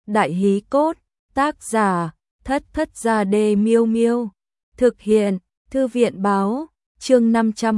Đại hí cốt, tác giả, Thất Thất Gia Đê Miêu Miêu. Thực hiện, Thư viện Báo, chương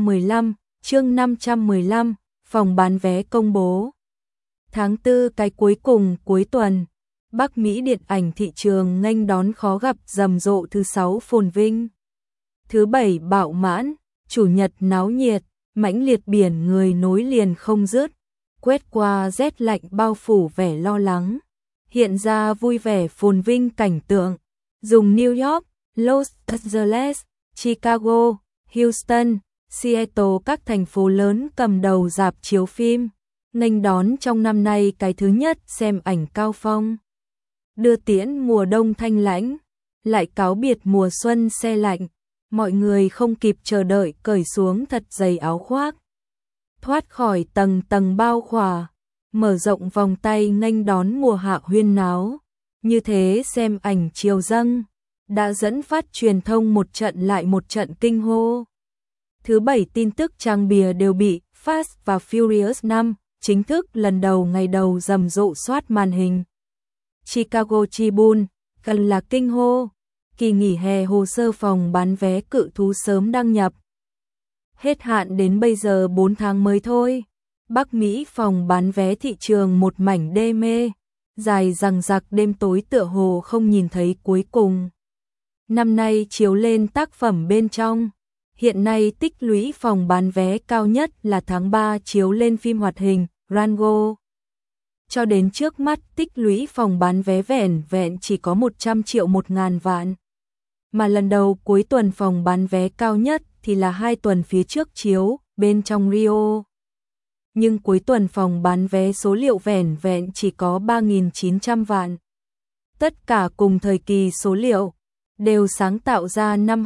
515, phòng bán vé công bố. Tháng 4 cái cuối cùng cuối tuần, Bắc Mỹ điện ảnh thị trường nghênh đón khó gặp rầm rộ. Thứ 6 phồn vinh, thứ 7 bạo mãn, chủ nhật náo nhiệt, mãnh liệt biển người nối liền không dứt, quét qua rét lạnh bao phủ vẻ lo lắng, hiện ra vui vẻ phồn vinh cảnh tượng. Dùng New York, Los Angeles, Chicago, Houston, Seattle, các thành phố lớn cầm đầu rạp chiếu phim, nghênh đón trong năm nay cái thứ nhất xem ảnh cao phong. Đưa tiễn mùa đông thanh lãnh, lại cáo biệt mùa xuân se lạnh, mọi người không kịp chờ đợi cởi xuống thật dày áo khoác, thoát khỏi tầng tầng bao khỏa, mở rộng vòng tay nghênh đón mùa hạ huyên náo. Như thế xem ảnh chiều dâng đã dẫn phát truyền thông một trận lại một trận kinh hô. Thứ 7 tin tức trang bìa đều bị Fast và Furious 5 chính thức lần đầu ngày đầu rầm rộ soát màn hình. Chicago Tribune gần là kinh hô, kỳ nghỉ hè hồ sơ phòng bán vé cự thú sớm đăng nhập. Hết hạn đến bây giờ 4 tháng mới thôi. Bắc Mỹ phòng bán vé thị trường một mảnh đê mê, dài dằng dặc đêm tối tựa hồ không nhìn thấy cuối cùng. Năm nay chiếu lên tác phẩm bên trong. Hiện nay tích lũy phòng bán vé cao nhất là tháng 3 chiếu lên phim hoạt hình Rango. Cho đến trước mắt tích lũy phòng bán vé vẻn vẹn chỉ có 100 triệu 1.000 vạn. Mà lần đầu cuối tuần phòng bán vé cao nhất thì là 2 tuần phía trước chiếu bên trong Rio. Nhưng cuối tuần phòng bán vé số liệu vẻn vẹn chỉ có 3.900 vạn. Tất cả cùng thời kỳ số liệu đều sáng tạo ra năm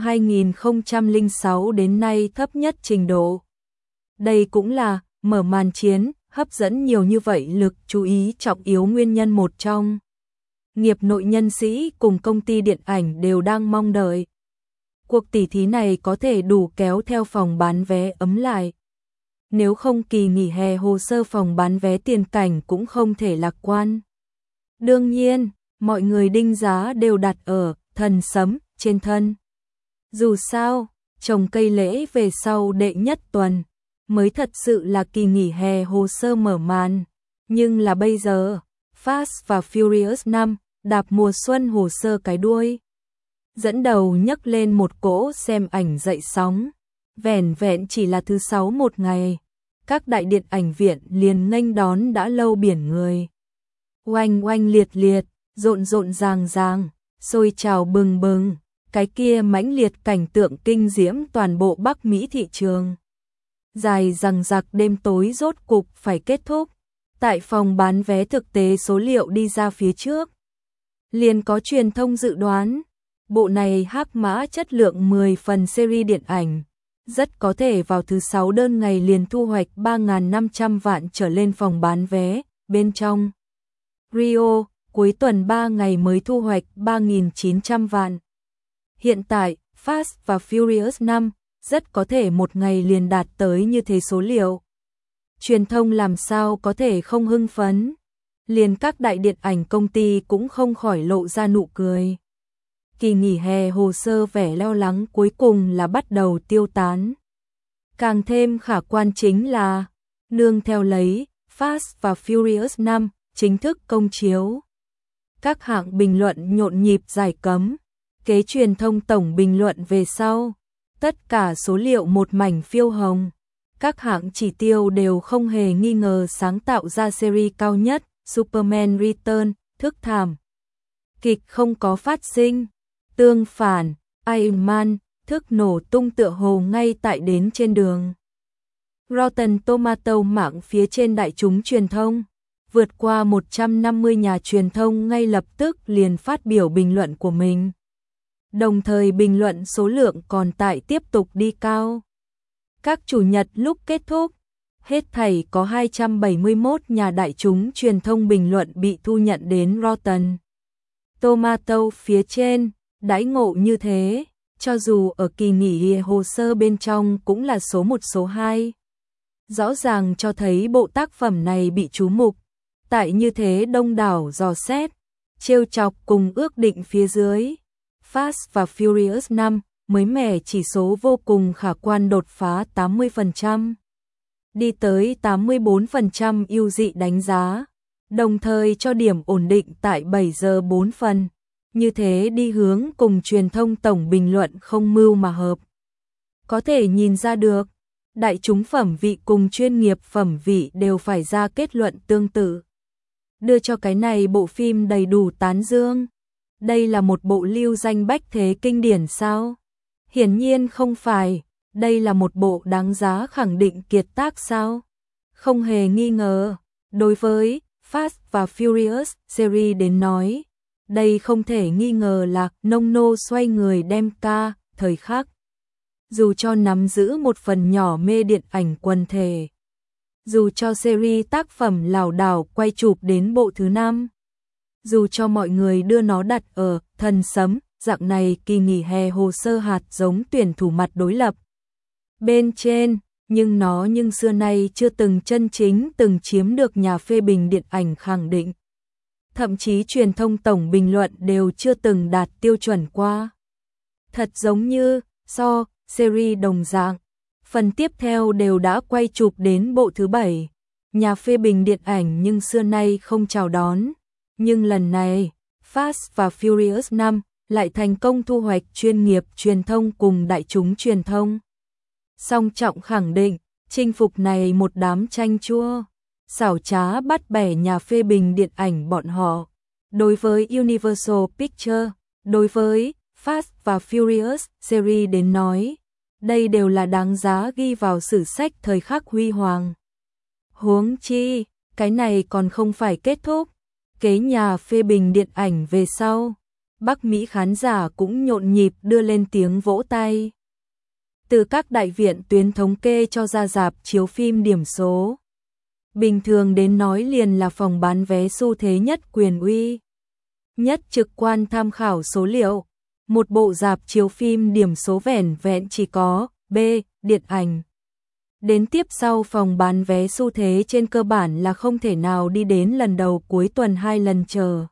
2006 đến nay thấp nhất trình độ. Đây cũng là mở màn chiến, hấp dẫn nhiều như vậy lực chú ý trọng yếu nguyên nhân một trong. Nghiệp nội nhân sĩ cùng công ty điện ảnh đều đang mong đợi. Cuộc tỉ thí này có thể đủ kéo theo phòng bán vé ấm lại. Nếu không kỳ nghỉ hè hồ sơ phòng bán vé tiền cảnh cũng không thể lạc quan. Đương nhiên, mọi người đinh giá đều đặt ở thần sấm trên thân. Dù sao, trồng cây lễ về sau đệ nhất tuần mới thật sự là kỳ nghỉ hè hồ sơ mở màn. Nhưng là bây giờ, Fast và Furious 5 đạp mùa xuân hồ sơ cái đuôi. Dẫn đầu nhấc lên một cỗ xem ảnh dậy sóng. Vẻn vẹn chỉ là thứ 6 một ngày, các đại điện ảnh viện liền nghênh đón đã lâu biển người. Oanh oanh liệt liệt, rộn rộn ràng ràng, sôi trào bừng bừng, cái kia mãnh liệt cảnh tượng kinh diễm toàn bộ Bắc Mỹ thị trường. Dài dằng dặc đêm tối rốt cục phải kết thúc. Tại phòng bán vé thực tế số liệu đi ra phía trước, liền có truyền thông dự đoán, bộ này hắc mã chất lượng 10 phần series điện ảnh, rất có thể vào thứ 6 đơn ngày liền thu hoạch 3.500 vạn trở lên phòng bán vé, bên trong Rio, cuối tuần 3 ngày mới thu hoạch 3.900 vạn. Hiện tại, Fast và Furious 5 rất có thể một ngày liền đạt tới như thế số liệu. Truyền thông làm sao có thể không hưng phấn, liền các đại điện ảnh công ty cũng không khỏi lộ ra nụ cười. Kỳ nghỉ hè hồ sơ vẻ lo lắng cuối cùng là bắt đầu tiêu tán. Càng thêm khả quan chính là, nương theo lấy, Fast và Furious 5 chính thức công chiếu. Các hạng bình luận nhộn nhịp giải cấm, kế truyền thông tổng bình luận về sau. Tất cả số liệu một mảnh phiêu hồng. Các hạng chỉ tiêu đều không hề nghi ngờ sáng tạo ra series cao nhất, Superman Return, thức thảm. Kịch không có phát sinh. Tương phản, Iron Man, thức nổ tung tựa hồ ngay tại đến trên đường. Rotten Tomato mạng phía trên đại chúng truyền thông, vượt qua 150 nhà truyền thông ngay lập tức liền phát biểu bình luận của mình. Đồng thời bình luận số lượng còn tại tiếp tục đi cao. Các chủ nhật lúc kết thúc, hết thảy có 271 nhà đại chúng truyền thông bình luận bị thu nhận đến Rotten Tomato phía trên. Đãi ngộ như thế, cho dù ở kỳ nghỉ hè hồ sơ bên trong cũng là số 1 số 2. Rõ ràng cho thấy bộ tác phẩm này bị chú mục. Tại như thế đông đảo dò xét, trêu chọc cùng ước định phía dưới. Fast và Furious 5 mới mẻ chỉ số vô cùng khả quan đột phá 80%, đi tới 84% ưu dị đánh giá, đồng thời cho điểm ổn định tại 7 giờ 4 phần. Như thế đi hướng cùng truyền thông tổng bình luận không mưu mà hợp. Có thể nhìn ra được, đại chúng phẩm vị cùng chuyên nghiệp phẩm vị đều phải ra kết luận tương tự. Đưa cho cái này bộ phim đầy đủ tán dương. Đây là một bộ lưu danh bách thế kinh điển sao? Hiển nhiên không phải. Đây là một bộ đáng giá khẳng định kiệt tác sao? Không hề nghi ngờ. Đối với Fast và Furious series đến nói, đây không thể nghi ngờ là nông nô xoay người đem ca thời khắc. Dù cho nắm giữ một phần nhỏ mê điện ảnh quần thể, dù cho series tác phẩm lảo đảo quay chụp đến bộ thứ 5, dù cho mọi người đưa nó đặt ở Thần Sấm, dạng này kỳ nghỉ hè hồ sơ hạt giống tuyển thủ mặt đối lập bên trên, nhưng nó xưa nay chưa từng chân chính từng chiếm được nhà phê bình điện ảnh khẳng định. Thậm chí truyền thông tổng bình luận đều chưa từng đạt tiêu chuẩn qua. Thật giống như series đồng dạng, phần tiếp theo đều đã quay chụp đến bộ thứ 7, nhà phê bình điện ảnh nhưng xưa nay không chào đón. Nhưng lần này, Fast và Furious 5 lại thành công thu hoạch chuyên nghiệp truyền thông cùng đại chúng truyền thông. Song trọng khẳng định, chinh phục này một đám chanh chua, xảo trá bắt bẻ nhà phê bình điện ảnh bọn họ. Đối với Universal Pictures, đối với Fast và Furious series đến nói, đây đều là đáng giá ghi vào sử sách thời khắc huy hoàng. Huống chi, cái này còn không phải kết thúc. Kế nhà phê bình điện ảnh về sau, Bắc Mỹ khán giả cũng nhộn nhịp đưa lên tiếng vỗ tay. Từ các đại viện tuyến thống kê cho ra rạp chiếu phim điểm số. Bình thường đến nói liền là phòng bán vé xu thế nhất quyền uy, nhất trực quan tham khảo số liệu. Một bộ rạp chiếu phim điểm số vẻn vẹn chỉ có B, điện ảnh. Đến tiếp sau phòng bán vé xu thế trên cơ bản là không thể nào đi đến lần đầu cuối tuần 2 lần trở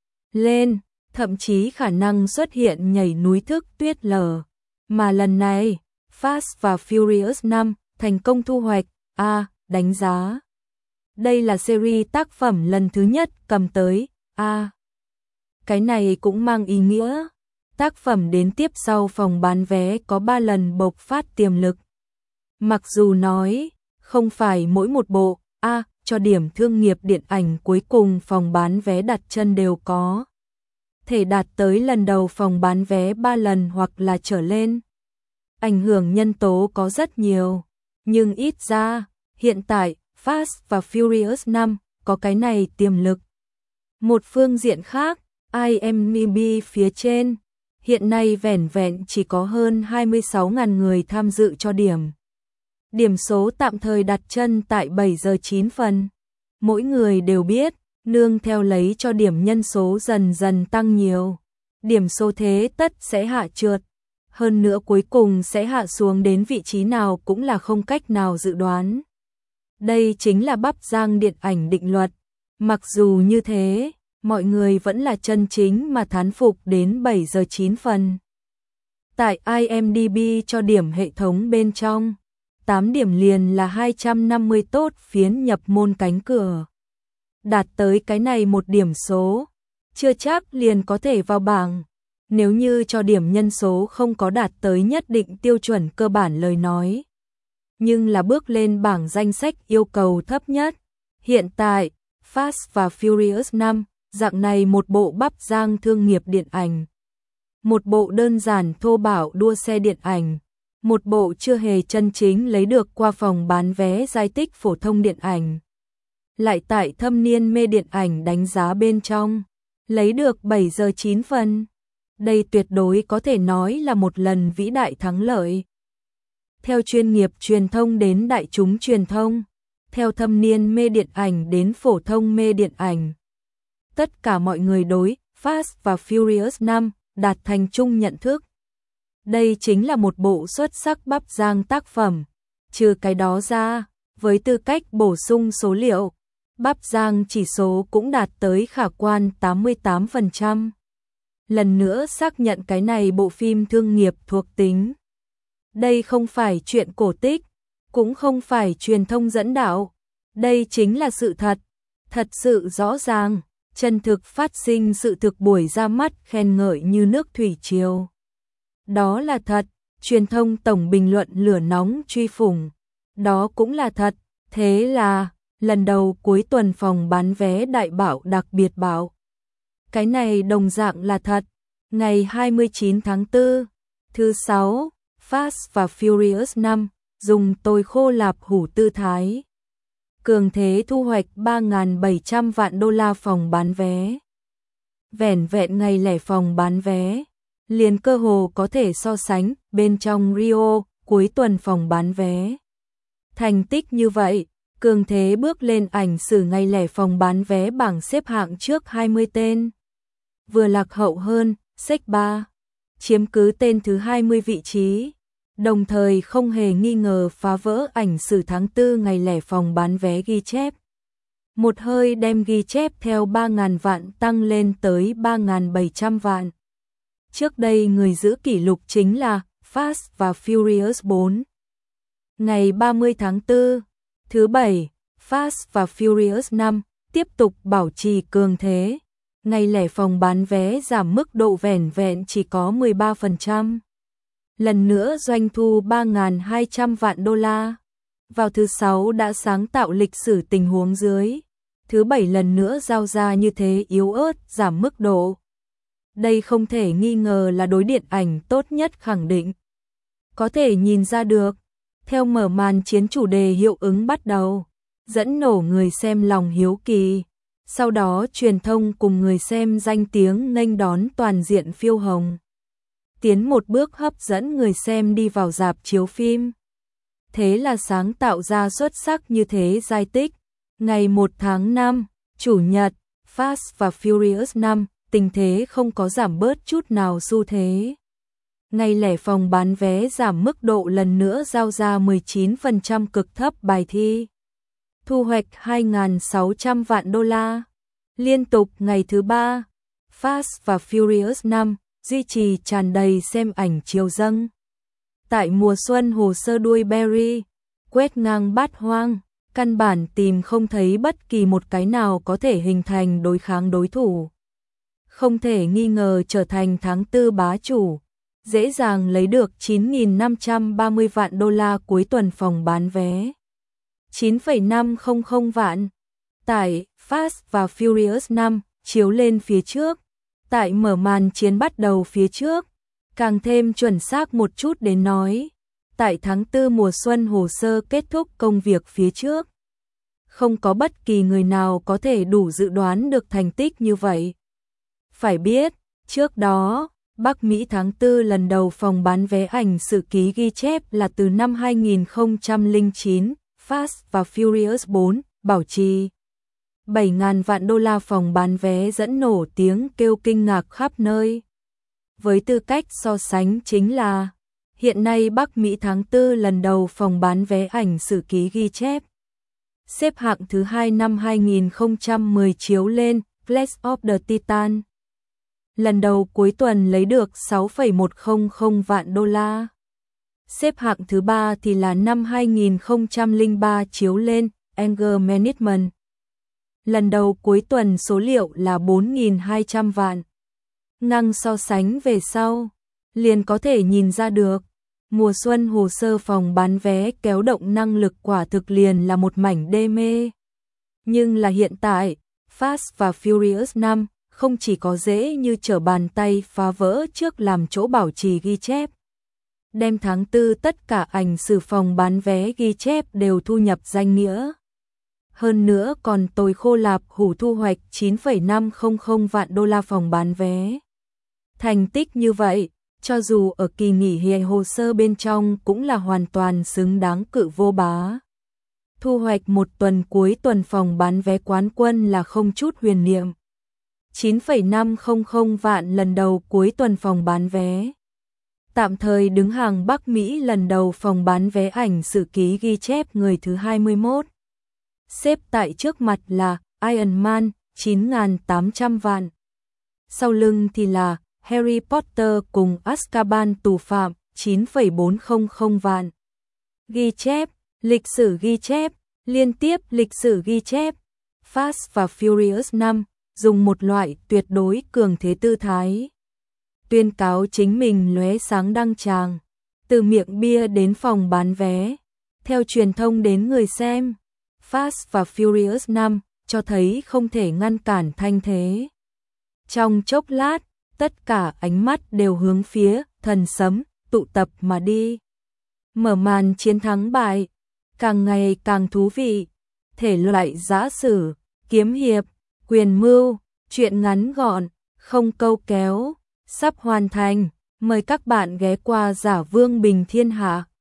lên, thậm chí khả năng xuất hiện nhảy núi thức tuyết lở. Mà lần này, Fast và Furious 5 thành công thu hoạch A đánh giá. Đây là series tác phẩm lần thứ nhất cầm tới A. Cái này cũng mang ý nghĩa tác phẩm đến tiếp sau phòng bán vé có 3 lần bộc phát tiềm lực. Mặc dù nói, không phải mỗi một bộ A cho điểm thương nghiệp điện ảnh cuối cùng phòng bán vé đặt chân đều có thể đạt tới lần đầu phòng bán vé 3 lần hoặc là trở lên. Ảnh hưởng nhân tố có rất nhiều, nhưng ít ra, hiện tại, Fast và Furious 5 có cái này tiềm lực. Một phương diện khác, IMDb phía trên, hiện nay vẻn vẹn chỉ có hơn 26.000 người tham dự cho điểm. Điểm số tạm thời đặt chân tại 7 giờ 9 phần. Mỗi người đều biết, nương theo lấy cho điểm nhân số dần dần tăng nhiều. Điểm số thế tất sẽ hạ trượt. Hơn nữa cuối cùng sẽ hạ xuống đến vị trí nào cũng là không cách nào dự đoán. Đây chính là bắp rang điện ảnh định luật. Mặc dù như thế, mọi người vẫn là chân chính mà thán phục đến 7 giờ 9 phần. Tại IMDb cho điểm hệ thống bên trong, 8 điểm liền là 250 tốt phiến nhập môn cánh cửa. Đạt tới cái này một điểm số, chưa chắc liền có thể vào bảng. Nếu như cho điểm nhân số không có đạt tới nhất định tiêu chuẩn cơ bản lời nói. Nhưng là bước lên bảng danh sách yêu cầu thấp nhất. Hiện tại, Fast và Furious 5, dạng này một bộ bắp rang thương nghiệp điện ảnh. Một bộ đơn giản thô bạo đua xe điện ảnh. Một bộ chưa hề chân chính lấy được qua phòng bán vé giải tích phổ thông điện ảnh. Lại tại thâm niên mê điện ảnh đánh giá bên trong, lấy được 7 giờ 9 phần. Đây tuyệt đối có thể nói là một lần vĩ đại thắng lợi. Theo chuyên nghiệp truyền thông đến đại chúng truyền thông, theo thâm niên mê điện ảnh đến phổ thông mê điện ảnh. Tất cả mọi người đối Fast và Furious 5 đạt thành chung nhận thức. Đây chính là một bộ xuất sắc bắp rang tác phẩm. Trừ cái đó ra, với tư cách bổ sung số liệu, Bắp rang chỉ số cũng đạt tới khả quan 88%. Lần nữa xác nhận cái này bộ phim thương nghiệp thuộc tính. Đây không phải chuyện cổ tích, cũng không phải truyền thông dẫn đạo. Đây chính là sự thật, thật sự rõ ràng, chân thực phát sinh sự thực buổi ra mắt khen ngợi như nước thủy triều. Đó là thật, truyền thông tổng bình luận lửa nóng truy phủng. Đó cũng là thật, thế là, lần đầu cuối tuần phòng bán vé đại bảo đặc biệt bảo. Cái này đồng dạng là thật, ngày 29 tháng 4, thứ 6, Fast và Furious 5, dùng tồi khô lạp hủ tư thái. Cường thế thu hoạch 3.700 vạn đô la phòng bán vé. Vẻn vẹn ngày lẻ phòng bán vé, liền cơ hồ có thể so sánh bên trong Rio, cuối tuần phòng bán vé. Thành tích như vậy, cường thế bước lên ảnh sử ngày lẻ phòng bán vé bảng xếp hạng trước 20 tên. Vừa lạc hậu hơn, Sách 3, chiếm cứ tên thứ 20 vị trí. Đồng thời không hề nghi ngờ phá vỡ ảnh sử tháng 4 ngày lẻ phòng bán vé ghi chép. Một hơi đem ghi chép theo 3.000 vạn tăng lên tới 3.700 vạn. Trước đây người giữ kỷ lục chính là Fast và Furious 4. Ngày 30 tháng 4, thứ 7, Fast và Furious 5 tiếp tục bảo trì cường thế. Ngày lẻ phòng bán vé giảm mức độ vẻn vẹn chỉ có 13%. Lần nữa doanh thu 3.200 vạn đô la. Vào thứ 6 đã sáng tạo lịch sử tình huống dưới. Thứ 7 lần nữa giao ra như thế yếu ớt, giảm mức độ. Đây không thể nghi ngờ là đối điện ảnh tốt nhất khẳng định. Có thể nhìn ra được, theo mở màn chiến chủ đề hiệu ứng bắt đầu, dẫn nổ người xem lòng hiếu kỳ. Sau đó truyền thông cùng người xem danh tiếng nghênh đón toàn diện phiêu hồng. Tiến một bước hấp dẫn người xem đi vào rạp chiếu phim. Thế là sáng tạo ra xuất sắc như thế giai tích. Ngày 1 tháng 5, Chủ nhật, Fast và Furious 5, tình thế không có giảm bớt chút nào xu thế. Ngày lẻ phòng bán vé giảm mức độ lần nữa giao ra 19% cực thấp bài thi. Thu hoạch 2.600 vạn đô la. Liên tục ngày thứ 3, Fast và Furious 5 duy trì tràn đầy xem ảnh chiều dâng. Tại mùa xuân hồ sơ đuôi Berry, quét ngang bát hoang, căn bản tìm không thấy bất kỳ một cái nào có thể hình thành đối kháng đối thủ. Không thể nghi ngờ trở thành tháng 4 bá chủ, dễ dàng lấy được 9.530 vạn đô la cuối tuần phòng bán vé. 9,500 vạn. Tại Fast và Furious 5 chiếu lên phía trước, tại mở màn chiến bắt đầu phía trước, càng thêm chuẩn xác một chút đến nói, tại tháng 4 mùa xuân hồ sơ kết thúc công việc phía trước. Không có bất kỳ người nào có thể đủ dự đoán được thành tích như vậy. Phải biết, trước đó, Bắc Mỹ tháng 4 lần đầu phòng bán vé ảnh sử ký ghi chép là từ năm 2009, Fast và Furious 4, bảo trì 7.000 vạn đô la phòng bán vé dẫn nổ tiếng kêu kinh ngạc khắp nơi. Với tư cách so sánh chính là, hiện nay Bắc Mỹ tháng 4 lần đầu phòng bán vé ảnh sử ký ghi chép. Xếp hạng thứ 2 năm 2010 chiếu lên, Flash of the Titan. Lần đầu cuối tuần lấy được 6,100 vạn đô la. Xếp hạng thứ 3 thì là năm 2003 chiếu lên, Anger Management. Lần đầu cuối tuần số liệu là 4.200 vạn. Ngang so sánh về sau, liền có thể nhìn ra được, mùa xuân hồ sơ phòng bán vé kéo động năng lực quả thực liền là một mảnh đê mê. Nhưng là hiện tại, Fast và Furious 5 không chỉ có dễ như trở bàn tay phá vỡ trước làm chỗ bảo trì ghi chép. Đem tháng 4 tất cả ảnh sử phòng bán vé ghi chép đều thu nhập danh nghĩa. Hơn nữa còn tồi khô lạp hủ thu hoạch 9,500 vạn đô la phòng bán vé. Thành tích như vậy, cho dù ở kỳ nghỉ hè hồ sơ bên trong cũng là hoàn toàn xứng đáng cự vô bá. Thu hoạch một tuần cuối tuần phòng bán vé quán quân là không chút huyền niệm. 9,500 vạn lần đầu cuối tuần phòng bán vé. Tạm thời đứng hàng Bắc Mỹ lần đầu phòng bán vé ảnh sử ký ghi chép người thứ 21. xếp tại trước mặt là Iron Man 9.800 vạn. Sau lưng thì là Harry Potter cùng Azkaban tù phạm 9,400 vạn. Ghi chép, lịch sử ghi chép, liên tiếp lịch sử ghi chép. Fast và Furious 5 dùng một loại tuyệt đối cường thế tư thái. Tuyên cáo chính mình lóe sáng đăng tràng. Từ miệng bia đến phòng bán vé. Theo truyền thông đến người xem. Fast và Furious 5 cho thấy không thể ngăn cản thanh thế. Trong chốc lát, tất cả ánh mắt đều hướng phía thần sấm tụ tập mà đi. Mở màn chiến thắng bại, càng ngày càng thú vị. Thể loại giã sử, kiếm hiệp, quyền mưu, truyện ngắn gọn, không câu kéo, sắp hoàn thành. Mời các bạn ghé qua Giả Vương Bình Thiên Hạ.